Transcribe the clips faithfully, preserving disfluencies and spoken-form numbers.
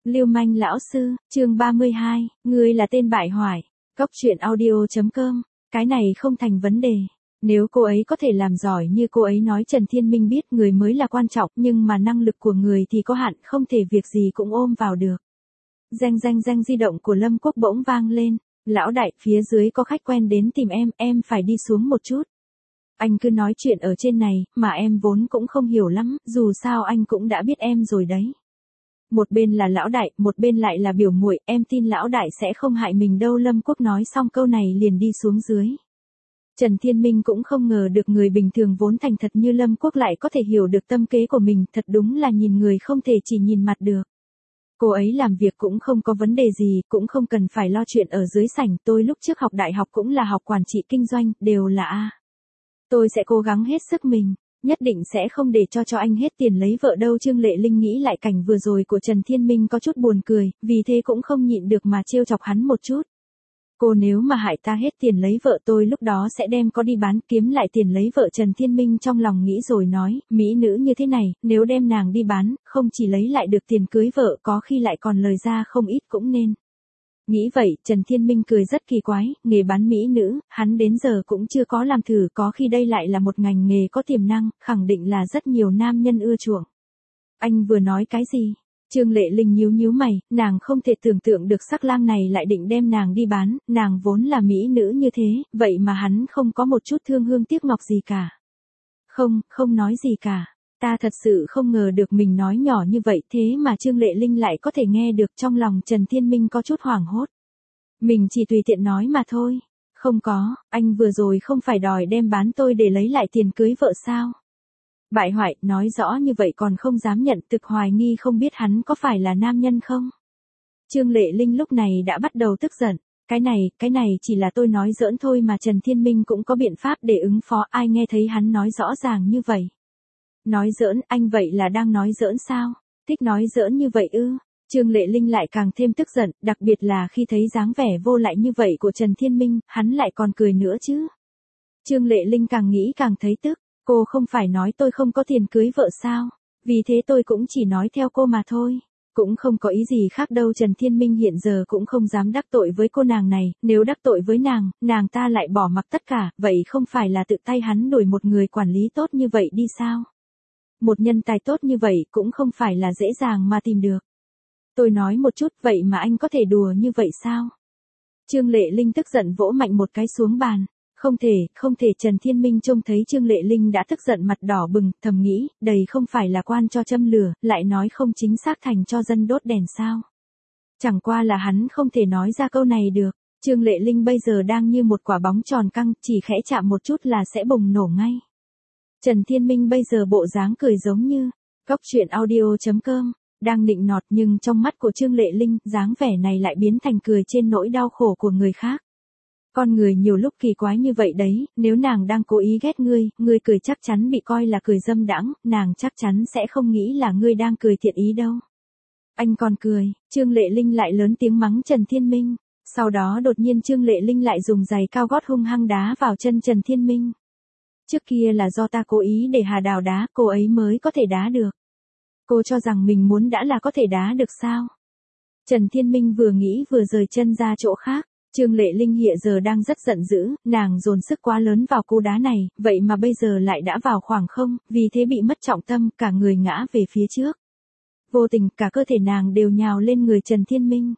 Lưu manh lão sư, chương ba mươi hai, ngươi là tên bại hoại. Cốc truyện audio chấm com, cái này không thành vấn đề. Nếu cô ấy có thể làm giỏi như cô ấy nói, Trần Thiên Minh biết người mới là quan trọng, nhưng mà năng lực của người thì có hạn, không thể việc gì cũng ôm vào được. Reng reng reng, di động của Lâm Quốc bỗng vang lên. Lão đại, phía dưới có khách quen đến tìm em, em phải đi xuống một chút. Anh cứ nói chuyện ở trên này, mà em vốn cũng không hiểu lắm, dù sao anh cũng đã biết em rồi đấy. Một bên là lão đại, một bên lại là biểu muội, em tin lão đại sẽ không hại mình đâu. Lâm Quốc nói xong câu này liền đi xuống dưới. Trần Thiên Minh cũng không ngờ được người bình thường vốn thành thật như Lâm Quốc lại có thể hiểu được tâm kế của mình, thật đúng là nhìn người không thể chỉ nhìn mặt được. Cô ấy làm việc cũng không có vấn đề gì, cũng không cần phải lo chuyện ở dưới sảnh, tôi lúc trước học đại học cũng là học quản trị kinh doanh, đều là A. Tôi sẽ cố gắng hết sức mình, nhất định sẽ không để cho cho anh hết tiền lấy vợ đâu. Trương Lệ Linh nghĩ lại cảnh vừa rồi của Trần Thiên Minh có chút buồn cười, vì thế cũng không nhịn được mà trêu chọc hắn một chút. Cô nếu mà hại ta hết tiền lấy vợ, tôi lúc đó sẽ đem có đi bán kiếm lại tiền lấy vợ. Trần Thiên Minh trong lòng nghĩ rồi nói, mỹ nữ như thế này, nếu đem nàng đi bán, không chỉ lấy lại được tiền cưới vợ, có khi lại còn lời ra không ít cũng nên. Nghĩ vậy, Trần Thiên Minh cười rất kỳ quái, nghề bán mỹ nữ, hắn đến giờ cũng chưa có làm thử, có khi đây lại là một ngành nghề có tiềm năng, khẳng định là rất nhiều nam nhân ưa chuộng. Anh vừa nói cái gì? Trương Lệ Linh nhíu nhíu mày, nàng không thể tưởng tượng được sắc lang này lại định đem nàng đi bán, nàng vốn là mỹ nữ như thế, vậy mà hắn không có một chút thương hương tiếc ngọc gì cả. Không, không nói gì cả. Ta thật sự không ngờ được mình nói nhỏ như vậy, thế mà Trương Lệ Linh lại có thể nghe được. Trong lòng Trần Thiên Minh có chút hoảng hốt. Mình chỉ tùy tiện nói mà thôi. Không có, anh vừa rồi không phải đòi đem bán tôi để lấy lại tiền cưới vợ sao? Bại hoại, nói rõ như vậy còn không dám nhận, thực hoài nghi không biết hắn có phải là nam nhân không? Trương Lệ Linh lúc này đã bắt đầu tức giận. Cái này, cái này chỉ là tôi nói giỡn thôi mà. Trần Thiên Minh cũng có biện pháp để ứng phó, ai nghe thấy hắn nói rõ ràng như vậy. Nói giỡn, anh vậy là đang nói giỡn sao? Thích nói giỡn như vậy ư? Trương Lệ Linh lại càng thêm tức giận, đặc biệt là khi thấy dáng vẻ vô lại như vậy của Trần Thiên Minh, hắn lại còn cười nữa chứ. Trương Lệ Linh càng nghĩ càng thấy tức, cô không phải nói tôi không có tiền cưới vợ sao? Vì thế tôi cũng chỉ nói theo cô mà thôi. Cũng không có ý gì khác đâu. Trần Thiên Minh hiện giờ cũng không dám đắc tội với cô nàng này, nếu đắc tội với nàng, nàng ta lại bỏ mặc tất cả, vậy không phải là tự tay hắn đuổi một người quản lý tốt như vậy đi sao? Một nhân tài tốt như vậy cũng không phải là dễ dàng mà tìm được. Tôi nói một chút, vậy mà anh có thể đùa như vậy sao? Trương Lệ Linh tức giận vỗ mạnh một cái xuống bàn. Không thể, không thể. Trần Thiên Minh trông thấy Trương Lệ Linh đã tức giận, mặt đỏ bừng, thầm nghĩ, đầy không phải là quan cho châm lửa, lại nói không chính xác thành cho dân đốt đèn sao? Chẳng qua là hắn không thể nói ra câu này được. Trương Lệ Linh bây giờ đang như một quả bóng tròn căng, chỉ khẽ chạm một chút là sẽ bùng nổ ngay. Trần Thiên Minh bây giờ bộ dáng cười giống như Cốc truyện audio chấm com, đang nịnh nọt, nhưng trong mắt của Trương Lệ Linh, dáng vẻ này lại biến thành cười trên nỗi đau khổ của người khác. Con người nhiều lúc kỳ quái như vậy đấy, nếu nàng đang cố ý ghét ngươi, ngươi cười chắc chắn bị coi là cười dâm đãng, nàng chắc chắn sẽ không nghĩ là ngươi đang cười thiện ý đâu. Anh còn cười, Trương Lệ Linh lại lớn tiếng mắng Trần Thiên Minh, sau đó đột nhiên Trương Lệ Linh lại dùng giày cao gót hung hăng đá vào chân Trần Thiên Minh. Trước kia là do ta cố ý để Hà Đào đá, cô ấy mới có thể đá được. Cô cho rằng mình muốn đã là có thể đá được sao? Trần Thiên Minh vừa nghĩ vừa rời chân ra chỗ khác. Trương Lệ Linh hiện giờ đang rất giận dữ, nàng dồn sức quá lớn vào cú đá này, vậy mà bây giờ lại đã vào khoảng không, vì thế bị mất trọng tâm, cả người ngã về phía trước. Vô tình, cả cơ thể nàng đều nhào lên người Trần Thiên Minh.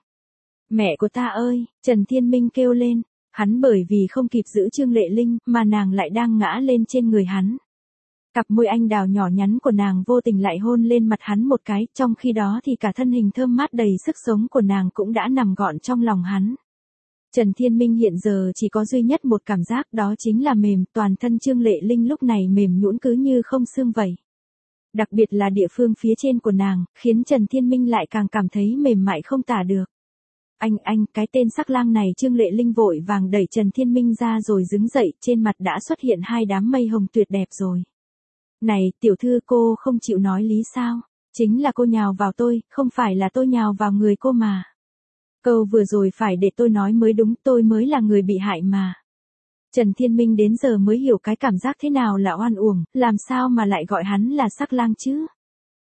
Mẹ của ta ơi, Trần Thiên Minh kêu lên, hắn bởi vì không kịp giữ Trương Lệ Linh, mà nàng lại đang ngã lên trên người hắn. Cặp môi anh đào nhỏ nhắn của nàng vô tình lại hôn lên mặt hắn một cái, trong khi đó thì cả thân hình thơm mát đầy sức sống của nàng cũng đã nằm gọn trong lòng hắn. Trần Thiên Minh hiện giờ chỉ có duy nhất một cảm giác, đó chính là mềm, toàn thân Trương Lệ Linh lúc này mềm nhũn cứ như không xương vậy. Đặc biệt là địa phương phía trên của nàng, khiến Trần Thiên Minh lại càng cảm thấy mềm mại không tả được. Anh, anh, cái tên sắc lang này. Trương Lệ Linh vội vàng đẩy Trần Thiên Minh ra rồi đứng dậy, trên mặt đã xuất hiện hai đám mây hồng tuyệt đẹp rồi. Này, tiểu thư, cô không chịu nói lý sao? Chính là cô nhào vào tôi, không phải là tôi nhào vào người cô mà. Câu vừa rồi phải để tôi nói mới đúng, tôi mới là người bị hại mà. Trần Thiên Minh đến giờ mới hiểu cái cảm giác thế nào là oan uổng, làm sao mà lại gọi hắn là sắc lang chứ?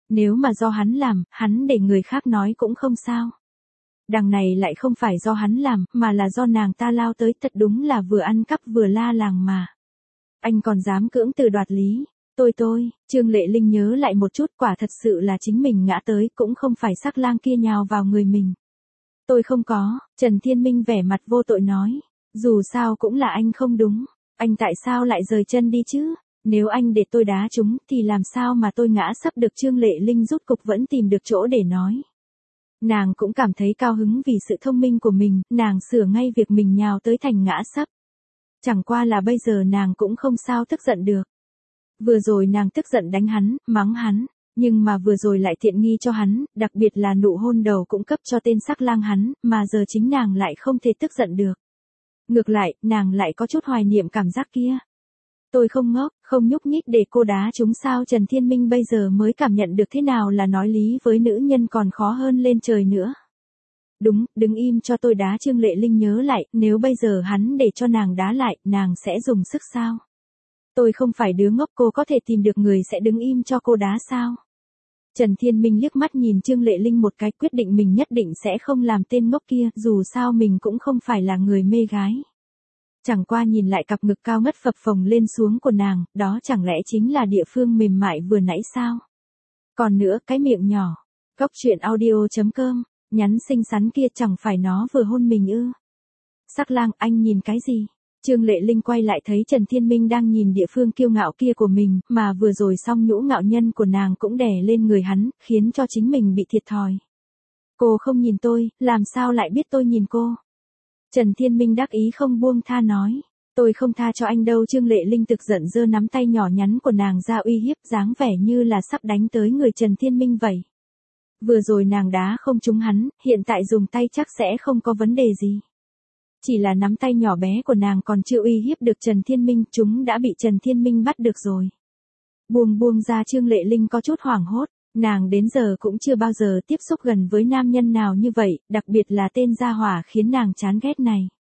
Nếu mà do hắn làm, hắn để người khác nói cũng không sao. Đằng này lại không phải do hắn làm, mà là do nàng ta lao tới, thật đúng là vừa ăn cắp vừa la làng mà. Anh còn dám cưỡng từ đoạt lý. Tôi tôi, Trương Lệ Linh nhớ lại một chút, quả thật sự là chính mình ngã tới, cũng không phải sắc lang kia nhào vào người mình. Tôi không có, Trần Thiên Minh vẻ mặt vô tội nói. Dù sao cũng là anh không đúng, anh tại sao lại rời chân đi chứ? Nếu anh để tôi đá chúng thì làm sao mà tôi ngã sắp được. Trương Lệ Linh rút cục vẫn tìm được chỗ để nói. Nàng cũng cảm thấy cao hứng vì sự thông minh của mình, nàng sửa ngay việc mình nhào tới thành ngã sấp. Chẳng qua là bây giờ nàng cũng không sao tức giận được. Vừa rồi nàng tức giận đánh hắn, mắng hắn, nhưng mà vừa rồi lại thiện nghi cho hắn, đặc biệt là nụ hôn đầu cũng cấp cho tên sắc lang hắn, mà giờ chính nàng lại không thể tức giận được. Ngược lại, nàng lại có chút hoài niệm cảm giác kia. Tôi không ngốc, không nhúc nhích để cô đá chúng sao? Trần Thiên Minh bây giờ mới cảm nhận được thế nào là nói lý với nữ nhân còn khó hơn lên trời nữa. Đúng, đứng im cho tôi đá. Trương Lệ Linh nhớ lại, nếu bây giờ hắn để cho nàng đá lại, nàng sẽ dùng sức sao? Tôi không phải đứa ngốc, cô có thể tìm được người sẽ đứng im cho cô đá sao? Trần Thiên Minh liếc mắt nhìn Trương Lệ Linh một cái, quyết định mình nhất định sẽ không làm tên ngốc kia, dù sao mình cũng không phải là người mê gái. Chẳng qua nhìn lại cặp ngực cao ngất phập phồng lên xuống của nàng, đó chẳng lẽ chính là địa phương mềm mại vừa nãy sao? Còn nữa, cái miệng nhỏ. Góc truyện audio chấm com, nhắn xinh xắn kia chẳng phải nó vừa hôn mình ư? Sắc lang, anh nhìn cái gì? Trương Lệ Linh quay lại thấy Trần Thiên Minh đang nhìn địa phương kiêu ngạo kia của mình, mà vừa rồi xong nhũ ngạo nhân của nàng cũng đè lên người hắn, khiến cho chính mình bị thiệt thòi. Cô không nhìn tôi, làm sao lại biết tôi nhìn cô? Trần Thiên Minh đắc ý không buông tha nói. Tôi không tha cho anh đâu. Trương Lệ Linh thực giận giơ nắm tay nhỏ nhắn của nàng ra uy hiếp, dáng vẻ như là sắp đánh tới người Trần Thiên Minh vậy. Vừa rồi nàng đá không trúng hắn, hiện tại dùng tay chắc sẽ không có vấn đề gì. Chỉ là nắm tay nhỏ bé của nàng còn chưa uy hiếp được Trần Thiên Minh, chúng đã bị Trần Thiên Minh bắt được rồi. Buông buông ra. Trương Lệ Linh có chút hoảng hốt, nàng đến giờ cũng chưa bao giờ tiếp xúc gần với nam nhân nào như vậy, đặc biệt là tên gia hỏa khiến nàng chán ghét này.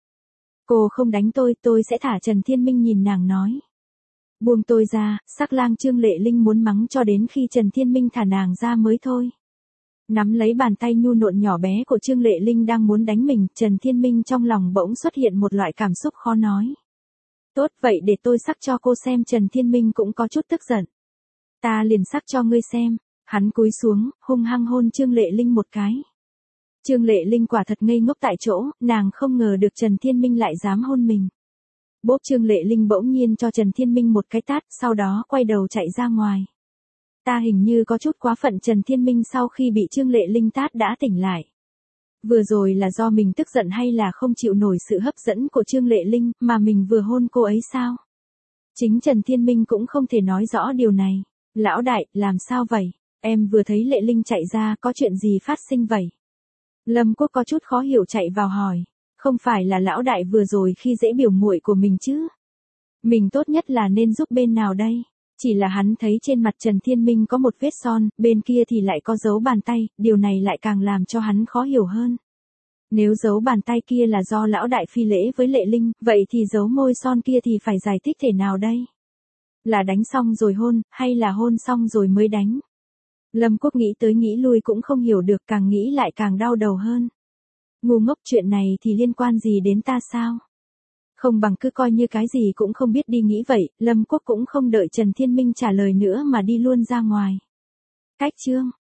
Cô không đánh tôi, tôi sẽ thả. Trần Thiên Minh nhìn nàng nói. Buông tôi ra. Sắc lang. Trương Lệ Linh muốn mắng cho đến khi Trần Thiên Minh thả nàng ra mới thôi. Nắm lấy bàn tay nhu nộn nhỏ bé của Trương Lệ Linh đang muốn đánh mình, Trần Thiên Minh trong lòng bỗng xuất hiện một loại cảm xúc khó nói. Tốt vậy để tôi sắc cho cô xem. Trần Thiên Minh cũng có chút tức giận. Ta liền sắc cho ngươi xem. Hắn cúi xuống, hung hăng hôn Trương Lệ Linh một cái. Trương Lệ Linh quả thật ngây ngốc tại chỗ, nàng không ngờ được Trần Thiên Minh lại dám hôn mình. Bốp. Trương Lệ Linh bỗng nhiên cho Trần Thiên Minh một cái tát, sau đó quay đầu chạy ra ngoài. Ta hình như có chút quá phận. Trần Thiên Minh sau khi bị Trương Lệ Linh tát đã tỉnh lại. Vừa rồi là do mình tức giận hay là không chịu nổi sự hấp dẫn của Trương Lệ Linh mà mình vừa hôn cô ấy sao? Chính Trần Thiên Minh cũng không thể nói rõ điều này. Lão đại, làm sao vậy? Em vừa thấy Lệ Linh chạy ra, có chuyện gì phát sinh vậy? Lâm Quốc có chút khó hiểu chạy vào hỏi. Không phải là lão đại vừa rồi khi dễ biểu muội của mình chứ? Mình tốt nhất là nên giúp bên nào đây? Chỉ là hắn thấy trên mặt Trần Thiên Minh có một vết son, bên kia thì lại có dấu bàn tay, điều này lại càng làm cho hắn khó hiểu hơn. Nếu dấu bàn tay kia là do lão đại phi lễ với Lệ Linh, vậy thì dấu môi son kia thì phải giải thích thế nào đây? Là đánh xong rồi hôn, hay là hôn xong rồi mới đánh? Lâm Quốc nghĩ tới nghĩ lui cũng không hiểu được, càng nghĩ lại càng đau đầu hơn. Ngu ngốc, chuyện này thì liên quan gì đến ta sao? Không bằng cứ coi như cái gì cũng không biết đi. Nghĩ vậy, Lâm Quốc cũng không đợi Trần Thiên Minh trả lời nữa mà đi luôn ra ngoài. Cách chương